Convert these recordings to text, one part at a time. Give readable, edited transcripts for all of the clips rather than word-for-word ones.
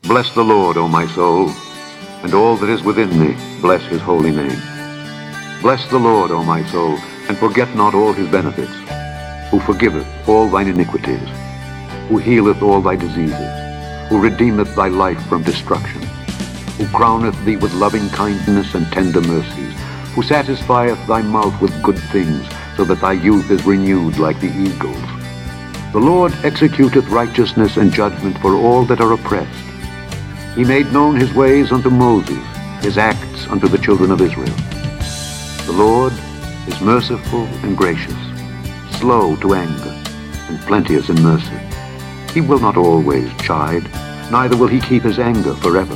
Bless the Lord, O my soul, and all that is within me, bless his holy name. Bless the Lord, O my soul, and forget not all his benefits, who forgiveth all thine iniquities, who healeth all thy diseases, who redeemeth thy life from destruction, who crowneth thee with loving kindness and tender mercies, who satisfieth thy mouth with good things, so that thy youth is renewed like the eagles. The Lord executeth righteousness and judgment for all that are oppressed. He made known his ways unto Moses, his acts unto the children of Israel. The Lord is merciful and gracious, slow to anger, and plenteous in mercy. He will not always chide, neither will he keep his anger forever.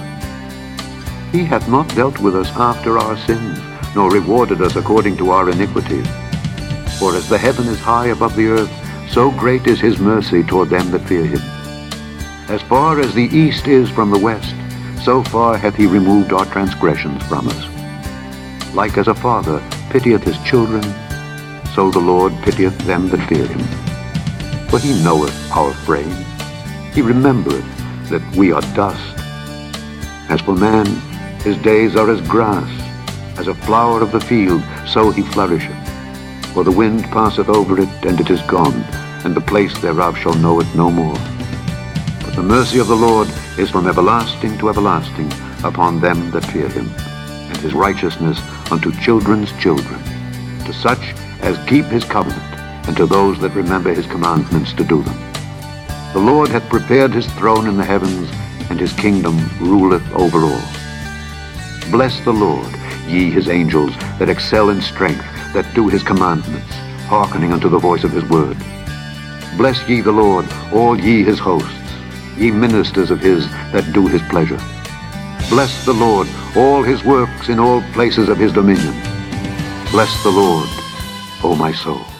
He hath not dealt with us after our sins, nor rewarded us according to our iniquities. For as the heaven is high above the earth, so great is his mercy toward them that fear him. As far as the east is from the west, so far hath he removed our transgressions from us. Like as a father pitieth his children, so the Lord pitieth them that fear him. For he knoweth our frame. He remembereth that we are dust. As for man, his days are as grass, as a flower of the field, so he flourisheth. For the wind passeth over it, and it is gone, and the place thereof shall know it no more. But the mercy of the Lord is from everlasting to everlasting upon them that fear him, and his righteousness unto children's children, to such as keep his covenant, and to those that remember his commandments to do them. The Lord hath prepared his throne in the heavens, and his kingdom ruleth over all. Bless the Lord, ye his angels, that excel in strength, that do his commandments, hearkening unto the voice of his word. Bless ye the Lord, all ye his hosts, ye ministers of his that do his pleasure. Bless the Lord, all his works in all places of his dominion. Bless the Lord, O my soul.